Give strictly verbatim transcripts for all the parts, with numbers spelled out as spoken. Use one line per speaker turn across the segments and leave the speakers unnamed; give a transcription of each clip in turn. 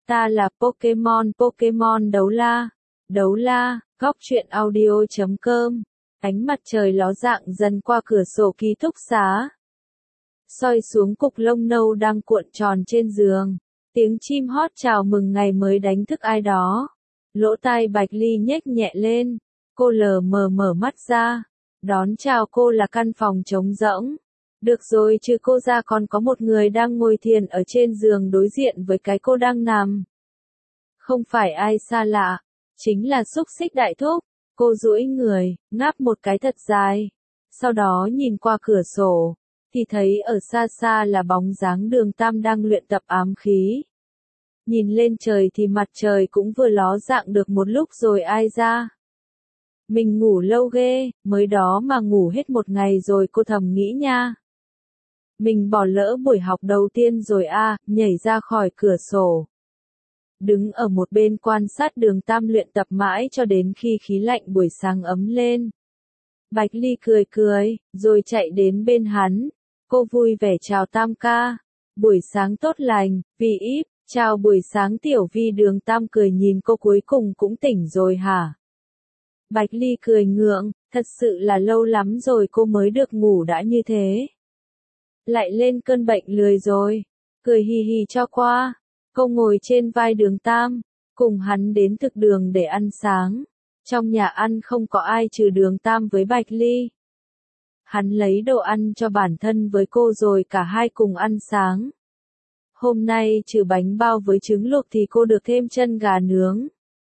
Ta là Pokemon Pokemon Đấu La. Đấu La, góc truyện audio chấm com. Ánh mặt trời ló dạng dần qua cửa sổ ký túc xá, soi xuống cục lông nâu đang cuộn tròn trên giường. Tiếng chim hót chào mừng ngày mới đánh thức ai đó. Lỗ tai Bạch Ly nhếch nhẹ lên. Cô lờ mờ mở mắt ra. Đón chào cô là căn phòng trống rỗng. Được rồi, trừ cô ra còn có một người đang ngồi thiền ở trên giường đối diện với cái cô đang nằm. Không phải ai xa lạ, chính là Xúc Xích Đại Thúc. Cô duỗi người, ngáp một cái thật dài. Sau đó nhìn qua cửa sổ, thì thấy ở xa xa là bóng dáng Đường Tam đang luyện tập ám khí. Nhìn lên trời thì mặt trời cũng vừa ló dạng được một lúc rồi ai ra. Mình ngủ lâu ghê, mới đó mà ngủ hết một ngày rồi cô thầm nghĩ nha. Mình bỏ lỡ buổi học đầu tiên rồi a, nhảy ra khỏi cửa sổ. Đứng ở một bên quan sát Đường Tam luyện tập mãi cho đến khi khí lạnh buổi sáng ấm lên. Bạch Ly cười cười, rồi chạy đến bên hắn. Cô vui vẻ chào Tam ca. Buổi sáng tốt lành, Vi íp, chào buổi sáng Tiểu Vi. Đường Tam cười nhìn cô, cuối cùng cũng tỉnh rồi hả? Bạch Ly cười ngượng, thật sự là lâu lắm rồi cô mới được ngủ đã như thế. Lại lên cơn bệnh lười rồi. Cười hì hì cho qua. Cô ngồi trên vai Đường Tam, cùng hắn đến thực đường để ăn sáng. Trong nhà ăn không có ai trừ Đường Tam với Bạch Ly. Hắn lấy đồ ăn cho bản thân với cô rồi cả hai cùng ăn sáng. Hôm nay trừ bánh bao với trứng luộc thì cô được thêm chân gà nướng.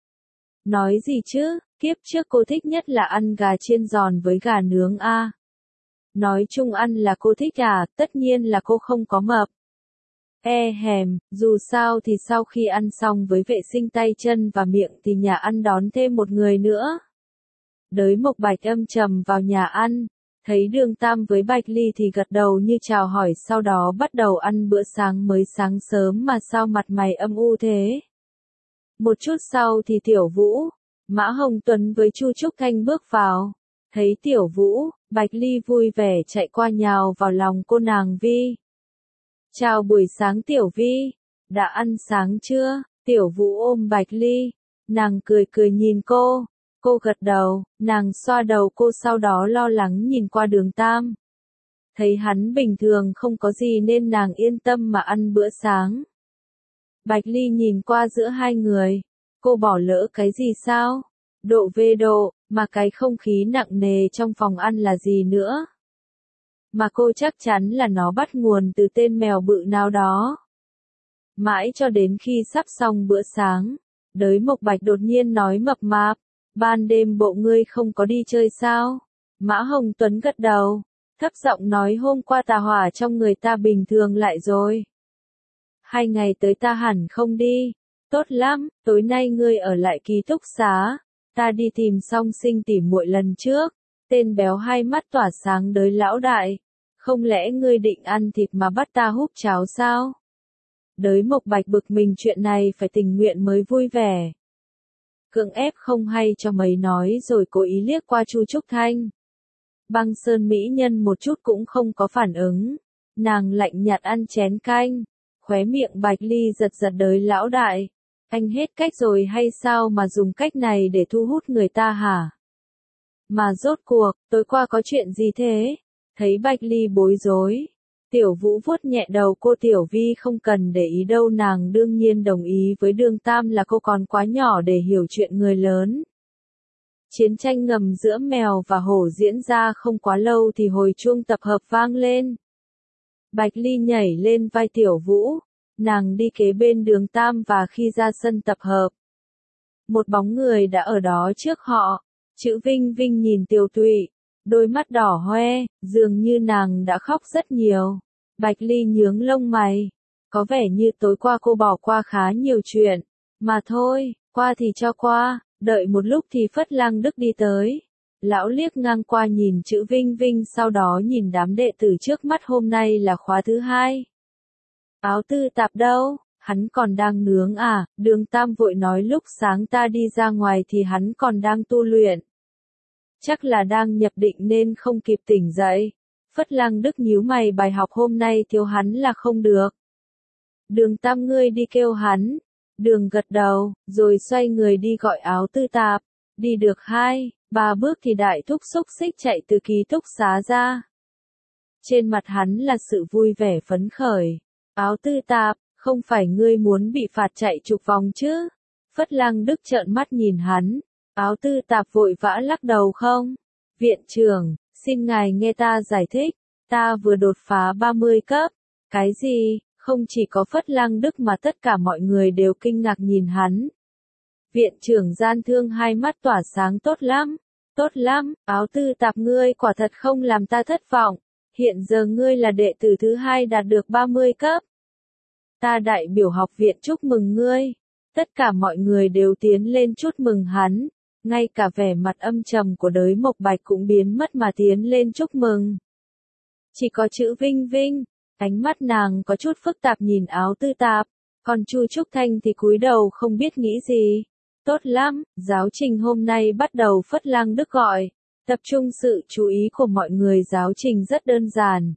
Nói gì chứ, kiếp trước cô thích nhất là ăn gà chiên giòn với gà nướng a. Nói chung ăn là cô thích à, tất nhiên là cô không có mập. E hèm, dù sao thì sau khi ăn xong với vệ sinh tay chân và miệng thì nhà ăn đón thêm một người nữa. Đới Mộc Bạch âm trầm vào nhà ăn, thấy Đường Tam với Bạch Ly thì gật đầu như chào hỏi, sau đó bắt đầu ăn bữa sáng. Mới sáng sớm mà sao mặt mày âm u thế? Một chút sau thì Tiểu Vũ, Mã Hồng Tuấn với Chu Trúc Thanh bước vào. Thấy Tiểu Vũ, Bạch Ly vui vẻ chạy qua nhào vào lòng cô nàng Vi. Chào buổi sáng Tiểu Vi, đã ăn sáng chưa? Tiểu Vũ ôm Bạch Ly, nàng cười cười nhìn cô, cô gật đầu, nàng xoa đầu cô sau đó lo lắng nhìn qua Đường Tam. Thấy hắn bình thường không có gì nên nàng yên tâm mà ăn bữa sáng. Bạch Ly nhìn qua giữa hai người, cô bỏ lỡ cái gì sao? Độ về độ, mà cái không khí nặng nề trong phòng ăn là gì nữa? Mà cô chắc chắn là nó bắt nguồn từ tên mèo bự nào đó. Mãi cho đến khi sắp xong bữa sáng, Đới Mộc Bạch đột nhiên nói mập mạp, ban đêm bộ ngươi không có đi chơi sao? Mã Hồng Tuấn gật đầu, thấp giọng nói hôm qua tà hỏa trong người ta bình thường lại rồi. Hai ngày tới ta hẳn không đi. Tốt lắm, tối nay ngươi ở lại ký túc xá, ta đi tìm Song Sinh tỉ muội lần trước. Tên béo hai mắt tỏa sáng Đới lão đại. Không lẽ ngươi định ăn thịt mà bắt ta húp cháo sao? Đới Mộc Bạch bực mình, chuyện này phải tình nguyện mới vui vẻ. Cưỡng ép không hay cho mấy nói rồi cố ý liếc qua Chu Trúc Thanh. Băng Sơn mỹ nhân một chút cũng không có phản ứng. Nàng lạnh nhạt ăn chén canh. Khóe miệng Bạch Ly giật giật. Đới lão đại, anh hết cách rồi hay sao mà dùng cách này để thu hút người ta hả? Mà rốt cuộc, tối qua có chuyện gì thế? Thấy Bạch Ly bối rối, Tiểu Vũ vuốt nhẹ đầu cô. Tiểu Vi không cần để ý đâu, nàng đương nhiên đồng ý với Đường Tam là cô còn quá nhỏ để hiểu chuyện người lớn. Chiến tranh ngầm giữa mèo và hổ diễn ra không quá lâu thì hồi chuông tập hợp vang lên. Bạch Ly nhảy lên vai Tiểu Vũ, nàng đi kế bên Đường Tam và khi ra sân tập hợp, một bóng người đã ở đó trước họ. Chữ Vinh Vinh nhìn Tiểu Tụy, đôi mắt đỏ hoe, dường như nàng đã khóc rất nhiều. Bạch Ly nhướng lông mày, có vẻ như tối qua cô bỏ qua khá nhiều chuyện, mà thôi, qua thì cho qua. Đợi một lúc thì Phất Lang Đức đi tới. Lão liếc ngang qua nhìn Chữ Vinh Vinh, sau đó nhìn đám đệ tử trước mắt. Hôm nay là khóa thứ hai. Áo tư tạp đâu? Hắn còn đang nướng à? Đường Tam vội nói lúc sáng ta đi ra ngoài thì hắn còn đang tu luyện. Chắc là đang nhập định nên không kịp tỉnh dậy. Phất Lang Đức nhíu mày, bài học hôm nay thiếu hắn là không được. Đường Tam ngươi đi kêu hắn. Đường gật đầu, rồi xoay người đi gọi Áo Tư Tạp. Đi được hai, ba bước thì đại thúc xúc xích chạy từ ký túc xá ra. Trên mặt hắn là sự vui vẻ phấn khởi. Áo Tư Tạp, không phải ngươi muốn bị phạt chạy chục vòng chứ? Phất Lăng Đức trợn mắt nhìn hắn. Áo Tư Tạp vội vã lắc đầu không. Viện trưởng, xin ngài nghe ta giải thích. Ta vừa đột phá ba mươi cấp. Cái gì? Không chỉ có Phất Lăng Đức mà tất cả mọi người đều kinh ngạc nhìn hắn. Viện trưởng Gian Thương hai mắt tỏa sáng. Tốt lắm, tốt lắm, Áo Tư Tạp ngươi quả thật không làm ta thất vọng. Hiện giờ ngươi là đệ tử thứ hai đạt được ba mươi cấp. Ta đại biểu học viện chúc mừng ngươi. Tất cả mọi người đều tiến lên chúc mừng hắn. Ngay cả vẻ mặt âm trầm của Đới Mộc Bạch cũng biến mất mà tiến lên chúc mừng. Chỉ có chữ Vinh Vinh, ánh mắt nàng có chút phức tạp nhìn Áo Tư Tạp, còn Chu Trúc Thanh thì cúi đầu không biết nghĩ gì. Tốt lắm, giáo trình hôm nay bắt đầu. Phất Lăng Đức gọi, tập trung sự chú ý của mọi người. Giáo trình rất đơn giản.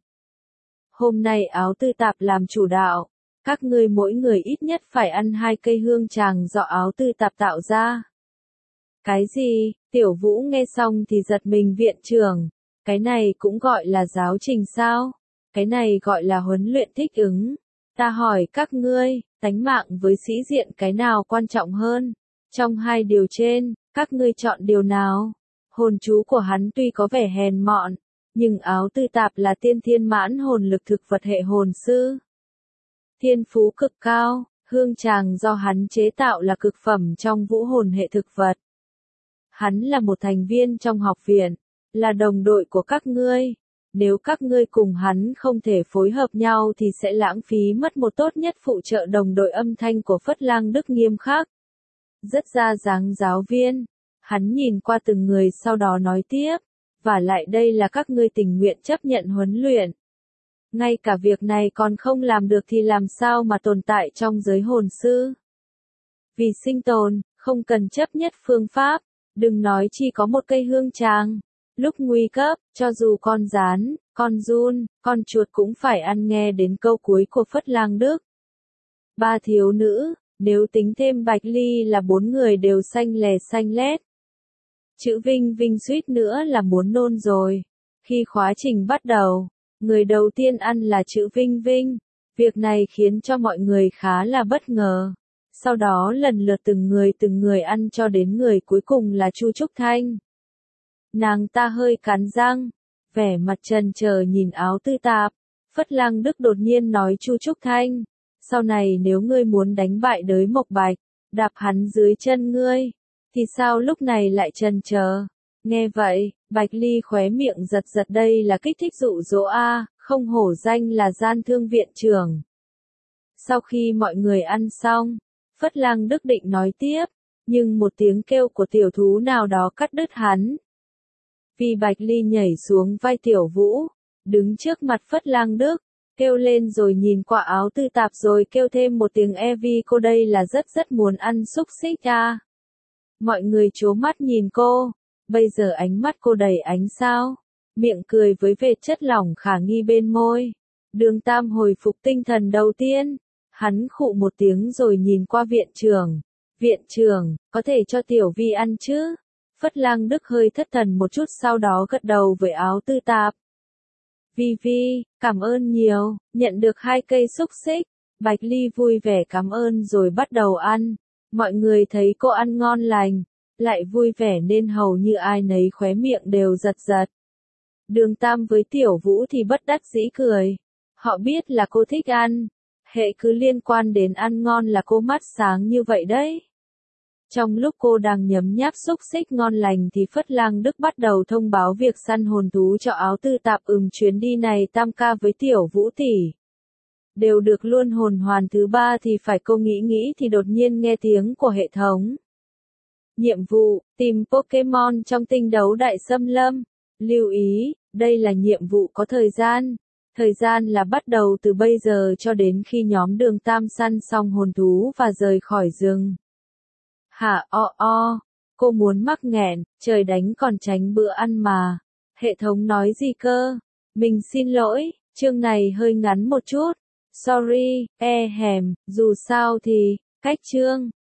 Hôm nay Áo Tư Tạp làm chủ đạo, các ngươi mỗi người ít nhất phải ăn hai cây hương tràng do Áo Tư Tạp tạo ra. Cái gì? Tiểu Vũ nghe xong thì giật mình. Viện trưởng, cái này cũng gọi là giáo trình sao? Cái này gọi là huấn luyện thích ứng. Ta hỏi các ngươi, tánh mạng với sĩ diện cái nào quan trọng hơn? Trong hai điều trên, các ngươi chọn điều nào? Hồn chú của hắn tuy có vẻ hèn mọn, nhưng Áo Tư Tạp là tiên thiên mãn hồn lực thực vật hệ hồn sư. Thiên phú cực cao, hương tràng do hắn chế tạo là cực phẩm trong vũ hồn hệ thực vật. Hắn là một thành viên trong học viện, là đồng đội của các ngươi. Nếu các ngươi cùng hắn không thể phối hợp nhau thì sẽ lãng phí mất một tốt nhất phụ trợ đồng đội. Âm thanh của Phất Lăng Đức nghiêm khắc. Rất ra dáng giáo viên. Hắn nhìn qua từng người sau đó nói tiếp. Và lại đây là các ngươi tình nguyện chấp nhận huấn luyện. Ngay cả việc này còn không làm được thì làm sao mà tồn tại trong giới hồn sư. Vì sinh tồn, không cần chấp nhất phương pháp. Đừng nói chỉ có một cây hương tràng. Lúc nguy cấp, cho dù con gián, con giun, con chuột cũng phải ăn. Nghe đến câu cuối của Phất Lăng Đức. Ba thiếu nữ, nếu tính thêm Bạch Ly là bốn người đều xanh lè xanh lét. Chữ Vinh Vinh suýt nữa là muốn nôn rồi. Khi khóa trình bắt đầu, người đầu tiên ăn là chữ Vinh Vinh. Việc này khiến cho mọi người khá là bất ngờ. Sau đó lần lượt từng người từng người ăn cho đến người cuối cùng là Chu Trúc Thanh. Nàng ta hơi cắn răng, vẻ mặt trần chờ nhìn Áo Tư Tạp. Phất Lăng Đức đột nhiên nói Chu Trúc Thanh, sau này nếu ngươi muốn đánh bại Đới Mộc Bạch, đạp hắn dưới chân ngươi, thì sao lúc này lại trần chờ? Nghe vậy, Bạch Ly khóe miệng giật giật. Đây là kích thích dụ dỗ a, không hổ danh là Gian Thương viện trưởng. Sau khi mọi người ăn xong, Phất Lăng Đức định nói tiếp, nhưng một tiếng kêu của tiểu thú nào đó cắt đứt hắn. Vì Bạch Ly nhảy xuống vai Tiểu Vũ, đứng trước mặt Phất Lăng Đức, kêu lên rồi nhìn qua Áo Tư Tạp rồi kêu thêm một tiếng e vi. Cô đây là rất rất muốn ăn xúc xích à. Mọi người trố mắt nhìn cô, bây giờ ánh mắt cô đầy ánh sao, miệng cười với vệt chất lỏng khả nghi bên môi. Đường Tam hồi phục tinh thần đầu tiên, hắn khụ một tiếng rồi nhìn qua viện trưởng. Viện trưởng, có thể cho Tiểu Vi ăn chứ? Phất Lăng Đức hơi thất thần một chút sau đó gật đầu với Áo Tư Tạp. Vi Vi, cảm ơn nhiều, nhận được hai cây xúc xích. Bạch Ly vui vẻ cảm ơn rồi bắt đầu ăn. Mọi người thấy cô ăn ngon lành, lại vui vẻ nên hầu như ai nấy khóe miệng đều giật giật. Đường Tam với Tiểu Vũ thì bất đắc dĩ cười. Họ biết là cô thích ăn. Hệ cứ liên quan đến ăn ngon là cô mắt sáng như vậy đấy. Trong lúc cô đang nhấm nháp xúc xích ngon lành thì Phất Lăng Đức bắt đầu thông báo việc săn hồn thú cho Áo Tư Tạp. Ừm chuyến đi này Tam ca với Tiểu Vũ tỷ đều được luôn hồn hoàn thứ ba thì phải. Cô nghĩ nghĩ thì đột nhiên nghe tiếng của hệ thống. Nhiệm vụ, tìm Pokémon trong tinh đấu đại xâm lâm. Lưu ý, đây là nhiệm vụ có thời gian. Thời gian là bắt đầu từ bây giờ cho đến khi nhóm Đường Tam săn xong hồn thú và rời khỏi rừng. Hả o o, cô muốn mắc nghẹn, trời đánh còn tránh bữa ăn mà. Hệ thống nói gì cơ? Mình xin lỗi, chương này hơi ngắn một chút. Sorry, e hèm, dù sao thì, Cách chương